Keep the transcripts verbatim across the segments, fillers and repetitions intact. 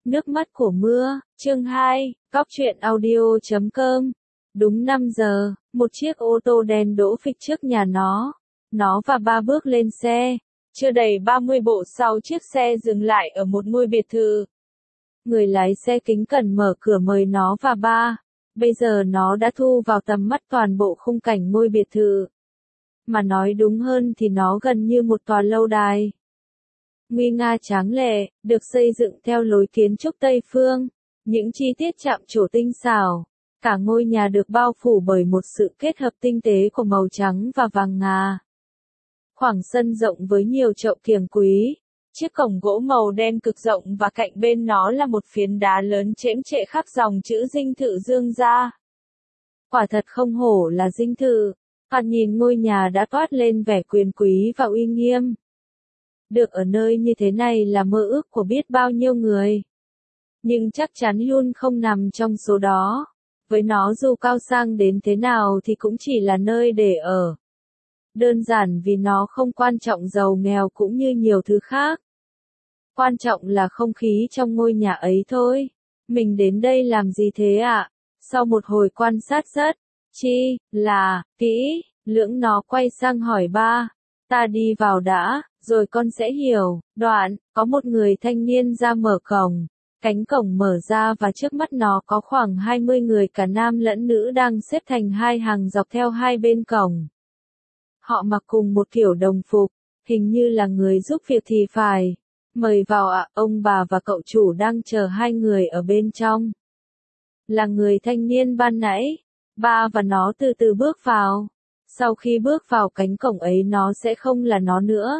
Nước mắt của mưa, chương hai, Cóc truyện audio chấm com. Đúng năm giờ, một chiếc ô tô đen đỗ phịch trước nhà nó. Nó và ba bước lên xe. Chưa đầy ba mươi bộ sau chiếc xe dừng lại ở một ngôi biệt thự. Người lái xe kính cẩn mở cửa mời nó và ba. Bây giờ nó đã thu vào tầm mắt toàn bộ khung cảnh ngôi biệt thự. Mà nói đúng hơn thì nó gần như một tòa lâu đài. Nguy nga tráng lệ, được xây dựng theo lối kiến trúc Tây Phương. Những chi tiết chạm trổ tinh xảo. Cả ngôi nhà được bao phủ bởi một sự kết hợp tinh tế của màu trắng và vàng ngà. Khoảng sân rộng với nhiều chậu kiểng quý. Chiếc cổng gỗ màu đen cực rộng và cạnh bên nó là một phiến đá lớn chễm chệ khắc dòng chữ dinh thự Dương gia. Quả thật không hổ là dinh thự. Còn nhìn ngôi nhà đã toát lên vẻ quyền quý và uy nghiêm. Được ở nơi như thế này là mơ ước của biết bao nhiêu người. Nhưng chắc chắn luôn không nằm trong số đó. Với nó dù cao sang đến thế nào thì cũng chỉ là nơi để ở. Đơn giản vì nó không quan trọng giàu nghèo cũng như nhiều thứ khác. Quan trọng là không khí trong ngôi nhà ấy thôi. Mình đến đây làm gì thế ạ? À? Sau một hồi quan sát rất, chi, là, kỹ, lưỡng nó quay sang hỏi ba. Ta đi vào đã, rồi con sẽ hiểu. Đoạn, có một người thanh niên ra mở cổng. Cánh cổng mở ra và trước mắt nó có khoảng hai mươi người cả nam lẫn nữ đang xếp thành hai hàng dọc theo hai bên cổng. Họ mặc cùng một kiểu đồng phục, hình như là người giúp việc thì phải. Mời vào ạ, à, ông bà và cậu chủ đang chờ hai người ở bên trong. Là người thanh niên ban nãy, ba và nó từ từ bước vào. Sau khi bước vào cánh cổng ấy nó sẽ không là nó nữa.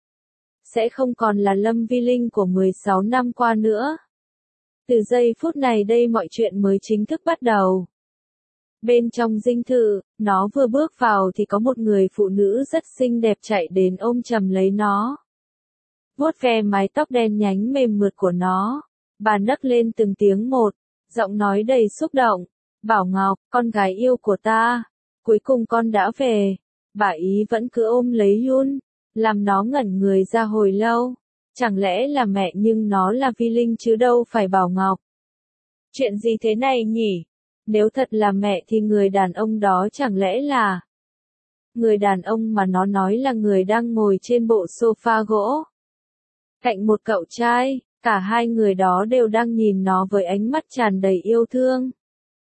Sẽ không còn là Lâm Vi Linh của mười sáu năm qua nữa. Từ giây phút này đây mọi chuyện mới chính thức bắt đầu. Bên trong dinh thự, nó vừa bước vào thì có một người phụ nữ rất xinh đẹp chạy đến ôm chầm lấy nó. Vuốt ve mái tóc đen nhánh mềm mượt của nó. Bà nấc lên từng tiếng một, giọng nói đầy xúc động. Bảo Ngọc, con gái yêu của ta, cuối cùng con đã về. Bà ý vẫn cứ ôm lấy Yun, làm nó ngẩn người ra hồi lâu. Chẳng lẽ là mẹ nhưng nó là Vi Linh chứ đâu phải Bảo Ngọc. Chuyện gì thế này nhỉ? Nếu thật là mẹ thì người đàn ông đó chẳng lẽ là... Người đàn ông mà nó nói là người đang ngồi trên bộ sofa gỗ. Cạnh một cậu trai, cả hai người đó đều đang nhìn nó với ánh mắt tràn đầy yêu thương.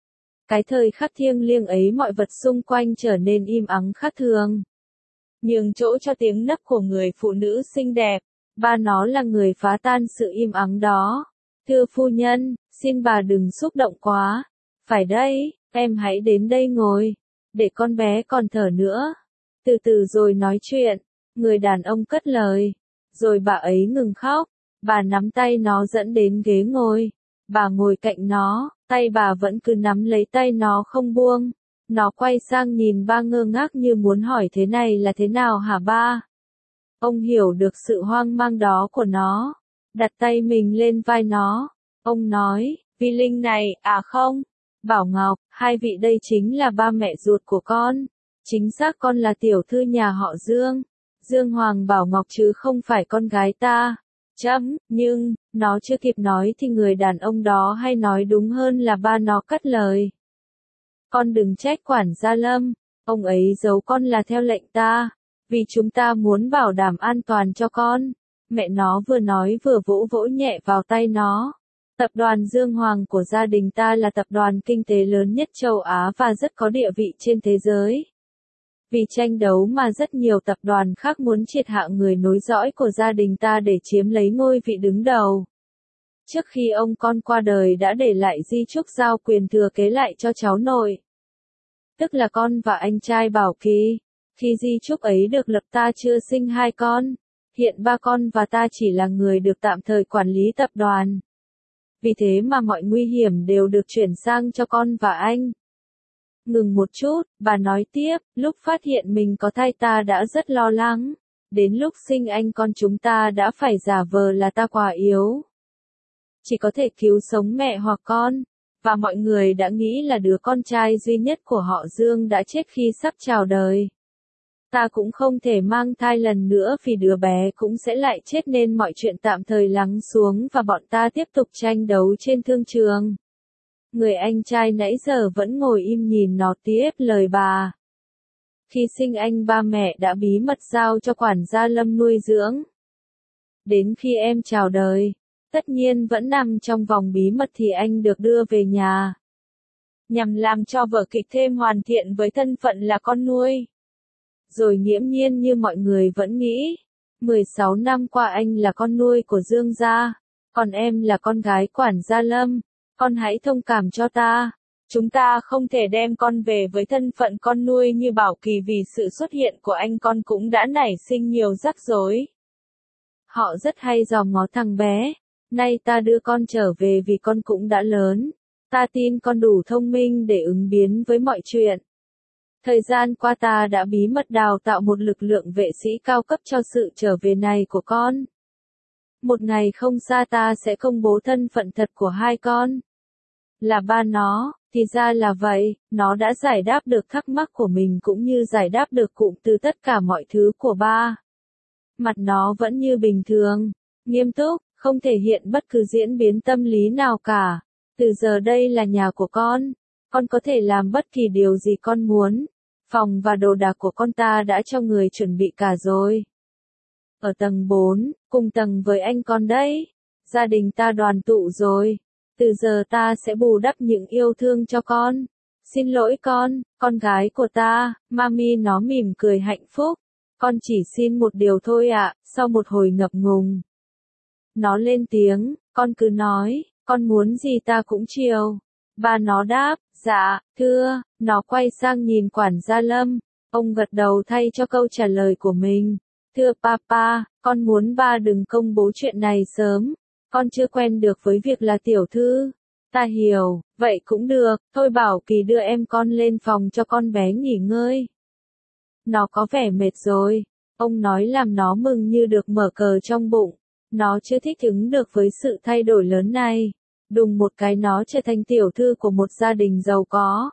Cái thời khắc thiêng liêng ấy mọi vật xung quanh trở nên im ắng khác thường. Nhường chỗ cho tiếng nấc của người phụ nữ xinh đẹp. Ba nó là người phá tan sự im ắng đó. Thưa phu nhân, xin bà đừng xúc động quá. Phải đây, em hãy đến đây ngồi. Để con bé còn thở nữa. Từ từ rồi nói chuyện. Người đàn ông cất lời. Rồi bà ấy ngừng khóc. Bà nắm tay nó dẫn đến ghế ngồi. Bà ngồi cạnh nó, tay bà vẫn cứ nắm lấy tay nó không buông. Nó quay sang nhìn ba ngơ ngác như muốn hỏi thế này là thế nào hả ba? Ông hiểu được sự hoang mang đó của nó. Đặt tay mình lên vai nó. Ông nói, Vi Linh này, à không, Bảo Ngọc, hai vị đây chính là ba mẹ ruột của con. Chính xác con là tiểu thư nhà họ Dương. Dương Hoàng Bảo Ngọc chứ không phải con gái ta. Chấm, nhưng, nó chưa kịp nói thì người đàn ông đó hay nói đúng hơn là ba nó cắt lời. Con đừng trách quản gia Lâm, ông ấy giấu con là theo lệnh ta. Vì chúng ta muốn bảo đảm an toàn cho con. Mẹ nó vừa nói vừa vỗ vỗ nhẹ vào tay nó. Tập đoàn Dương Hoàng của gia đình ta là tập đoàn kinh tế lớn nhất châu Á và rất có địa vị trên thế giới. Vì tranh đấu mà rất nhiều tập đoàn khác muốn triệt hạ người nối dõi của gia đình ta để chiếm lấy ngôi vị đứng đầu. Trước khi ông con qua đời đã để lại di chúc giao quyền thừa kế lại cho cháu nội. Tức là con và anh trai Bảo Kỳ. Khi di chúc ấy được lập ta chưa sinh hai con. Hiện ba con và ta chỉ là người được tạm thời quản lý tập đoàn. Vì thế mà mọi nguy hiểm đều được chuyển sang cho con và anh. Ngừng một chút, bà nói tiếp, lúc phát hiện mình có thai ta đã rất lo lắng. Đến lúc sinh anh con chúng ta đã phải giả vờ là ta quá yếu. Chỉ có thể cứu sống mẹ hoặc con. Và mọi người đã nghĩ là đứa con trai duy nhất của họ Dương đã chết khi sắp chào đời. Ta cũng không thể mang thai lần nữa vì đứa bé cũng sẽ lại chết nên mọi chuyện tạm thời lắng xuống và bọn ta tiếp tục tranh đấu trên thương trường. Người anh trai nãy giờ vẫn ngồi im nhìn nó tiếp lời bà. Khi sinh anh ba mẹ đã bí mật giao cho quản gia Lâm nuôi dưỡng. Đến khi em chào đời, tất nhiên vẫn nằm trong vòng bí mật thì anh được đưa về nhà. Nhằm làm cho vở kịch thêm hoàn thiện với thân phận là con nuôi. Rồi nghiễm nhiên như mọi người vẫn nghĩ, mười sáu năm qua anh là con nuôi của Dương gia, còn em là con gái quản gia Lâm, con hãy thông cảm cho ta. Chúng ta không thể đem con về với thân phận con nuôi như Bảo Kỳ vì sự xuất hiện của anh con cũng đã nảy sinh nhiều rắc rối. Họ rất hay dòm ngó thằng bé, nay ta đưa con trở về vì con cũng đã lớn, ta tin con đủ thông minh để ứng biến với mọi chuyện. Thời gian qua ta đã bí mật đào tạo một lực lượng vệ sĩ cao cấp cho sự trở về này của con. Một ngày không xa ta sẽ công bố thân phận thật của hai con. Là ba nó, thì ra là vậy, nó đã giải đáp được thắc mắc của mình cũng như giải đáp được cụm từ tất cả mọi thứ của ba. Mặt nó vẫn như bình thường, nghiêm túc, không thể hiện bất cứ diễn biến tâm lý nào cả. Từ giờ đây là nhà của con, con có thể làm bất kỳ điều gì con muốn. Phòng và đồ đạc của con ta đã cho người chuẩn bị cả rồi. Ở tầng bốn, cùng tầng với anh con đấy. Gia đình ta đoàn tụ rồi. Từ giờ ta sẽ bù đắp những yêu thương cho con. Xin lỗi con, con gái của ta. Mami nó mỉm cười hạnh phúc. Con chỉ xin một điều thôi ạ, sau một hồi ngập ngùng. Nó lên tiếng, con cứ nói, con muốn gì ta cũng chiều. Ba nó đáp, dạ, thưa, nó quay sang nhìn quản gia Lâm. Ông gật đầu thay cho câu trả lời của mình. Thưa papa, con muốn ba đừng công bố chuyện này sớm. Con chưa quen được với việc là tiểu thư. Ta hiểu, vậy cũng được, thôi Bảo Kỳ đưa em con lên phòng cho con bé nghỉ ngơi. Nó có vẻ mệt rồi. Ông nói làm nó mừng như được mở cờ trong bụng. Nó chưa thích ứng được với sự thay đổi lớn này. Đùng một cái nó trở thành tiểu thư của một gia đình giàu có.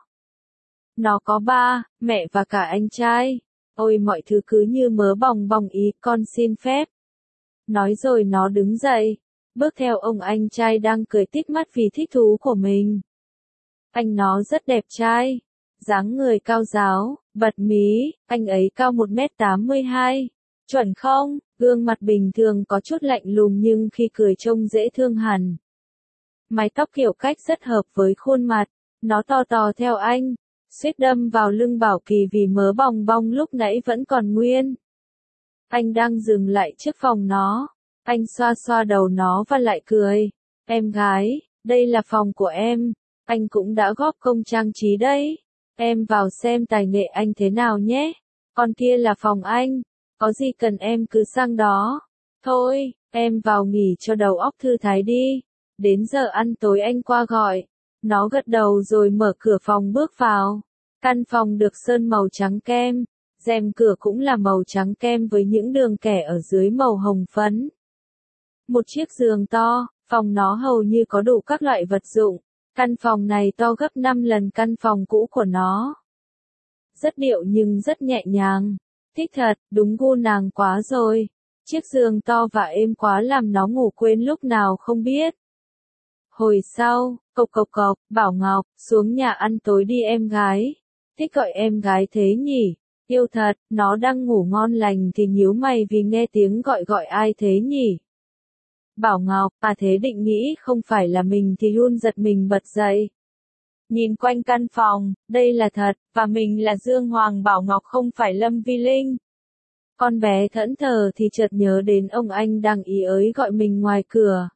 Nó có ba, mẹ và cả anh trai. Ôi mọi thứ cứ như mớ bòng bòng ý, con xin phép. Nói rồi nó đứng dậy, bước theo ông anh trai đang cười tít mắt vì thích thú của mình. Anh nó rất đẹp trai, dáng người cao ráo, bật mí, anh ấy cao một mét tám mươi hai. Chuẩn không? Gương mặt bình thường có chút lạnh lùng nhưng khi cười trông dễ thương hẳn. Mái tóc kiểu cách rất hợp với khuôn mặt, nó to tò theo anh, suýt đâm vào lưng Bảo Kỳ vì mớ bòng bong lúc nãy vẫn còn nguyên. Anh đang dừng lại trước phòng nó, anh xoa xoa đầu nó và lại cười. Em gái, đây là phòng của em, anh cũng đã góp công trang trí đấy. Em vào xem tài nghệ anh thế nào nhé. Còn kia là phòng anh, có gì cần em cứ sang đó. Thôi, em vào nghỉ cho đầu óc thư thái đi. Đến giờ ăn tối anh qua gọi. Nó gật đầu rồi mở cửa phòng bước vào. Căn phòng được sơn màu trắng kem. Rèm cửa cũng là màu trắng kem với những đường kẻ ở dưới màu hồng phấn. Một chiếc giường to, phòng nó hầu như có đủ các loại vật dụng. Căn phòng này to gấp năm lần căn phòng cũ của nó. Rất điệu nhưng rất nhẹ nhàng. Thích thật, đúng gu nàng quá rồi. Chiếc giường to và êm quá làm nó ngủ quên lúc nào không biết. Hồi sau, cộc cộc cộc, Bảo Ngọc, xuống nhà ăn tối đi em gái. Thích gọi em gái thế nhỉ? Yêu thật, nó đang ngủ ngon lành thì nhíu mày vì nghe tiếng gọi gọi ai thế nhỉ? Bảo Ngọc, à thế định nghĩ không phải là mình thì Yun giật mình bật dậy. Nhìn quanh căn phòng, đây là thật, và mình là Dương Hoàng Bảo Ngọc không phải Lâm Vi Linh. Con bé thẫn thờ thì chợt nhớ đến ông anh đang ý ới gọi mình ngoài cửa.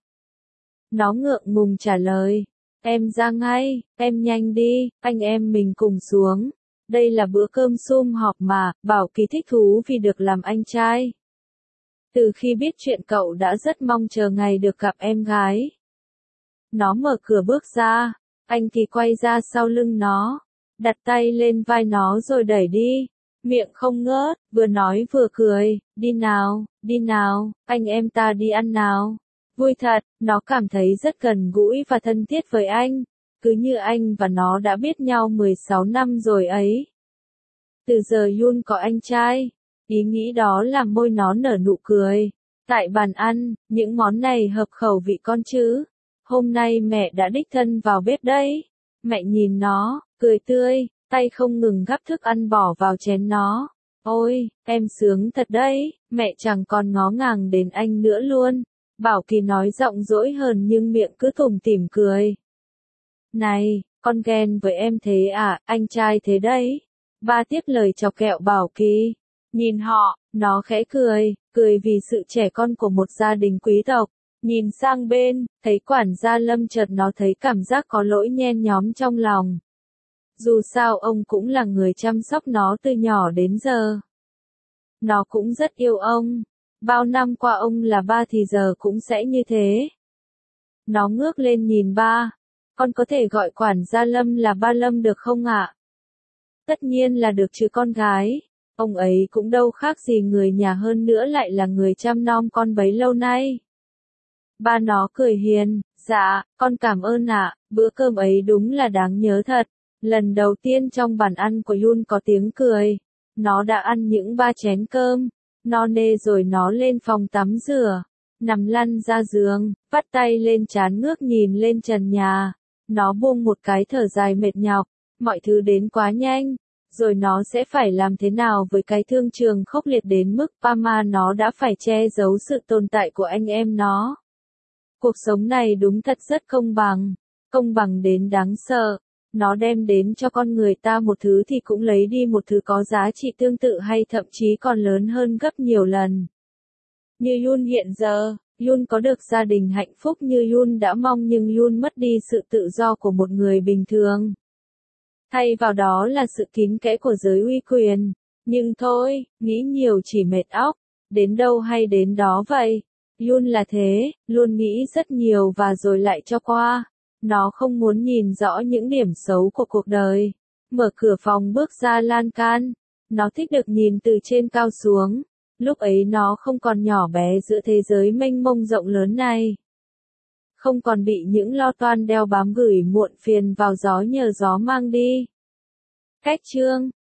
Nó ngượng ngùng trả lời, em ra ngay, em nhanh đi, anh em mình cùng xuống. Đây là bữa cơm sum họp mà, Bảo Kỳ thích thú vì được làm anh trai. Từ khi biết chuyện cậu đã rất mong chờ ngày được gặp em gái. Nó mở cửa bước ra, anh thì quay ra sau lưng nó, đặt tay lên vai nó rồi đẩy đi, miệng không ngớt, vừa nói vừa cười, đi nào, đi nào, anh em ta đi ăn nào. Vui thật, nó cảm thấy rất gần gũi và thân thiết với anh, cứ như anh và nó đã biết nhau mười sáu năm rồi ấy. Từ giờ Yun có anh trai, Ý nghĩ đó làm môi nó nở nụ cười. Tại bàn ăn, những món này hợp khẩu vị con chứ. Hôm nay mẹ đã đích thân vào bếp đấy. Mẹ nhìn nó, cười tươi, tay không ngừng gắp thức ăn bỏ vào chén nó. Ôi, em sướng thật đấy, mẹ chẳng còn ngó ngàng đến anh nữa luôn. Bảo Kỳ nói giọng dỗi hờn nhưng miệng cứ tủm tỉm cười. Này, con ghen với em thế à, anh trai thế đấy. Ba tiếp lời chọc kẹo Bảo Kỳ. Nhìn họ, nó khẽ cười, cười vì sự trẻ con của một gia đình quý tộc. Nhìn sang bên, thấy quản gia Lâm chợt nó thấy cảm giác có lỗi nhen nhóm trong lòng. Dù sao ông cũng là người chăm sóc nó từ nhỏ đến giờ. Nó cũng rất yêu ông. Bao năm qua ông là ba thì giờ cũng sẽ như thế. Nó ngước lên nhìn ba. Con có thể gọi quản gia Lâm là ba Lâm được không ạ? Tất nhiên là được chứ con gái. Ông ấy cũng đâu khác gì người nhà, hơn nữa lại là người chăm nom con bấy lâu nay. Ba nó cười hiền, dạ, con cảm ơn ạ, bữa cơm ấy đúng là đáng nhớ thật. Lần đầu tiên trong bàn ăn của Yun có tiếng cười. Nó đã ăn những ba chén cơm. No nê rồi nó lên phòng tắm rửa. Nằm lăn ra giường, vắt tay lên trán ngước nhìn lên trần nhà. Nó buông một cái thở dài mệt nhọc. Mọi thứ đến quá nhanh. Rồi nó sẽ phải làm thế nào với cái thương trường khốc liệt đến mức Pama nó đã phải che giấu sự tồn tại của anh em nó. Cuộc sống này đúng thật rất công bằng. Công bằng đến đáng sợ. Nó đem đến cho con người ta một thứ thì cũng lấy đi một thứ có giá trị tương tự hay thậm chí còn lớn hơn gấp nhiều lần. Như Yun hiện giờ, Yun có được gia đình hạnh phúc như Yun đã mong nhưng Yun mất đi sự tự do của một người bình thường. Thay vào đó là sự kín kẽ của giới uy quyền. Nhưng thôi, nghĩ nhiều chỉ mệt óc. Đến đâu hay đến đó vậy. Yun là thế, luôn nghĩ rất nhiều và rồi lại cho qua. Nó không muốn nhìn rõ những điểm xấu của cuộc đời. Mở cửa phòng bước ra lan can. Nó thích được nhìn từ trên cao xuống. Lúc ấy nó không còn nhỏ bé giữa thế giới mênh mông rộng lớn này. Không còn bị những lo toan đeo bám gửi muộn phiền vào gió nhờ gió mang đi. Cách chương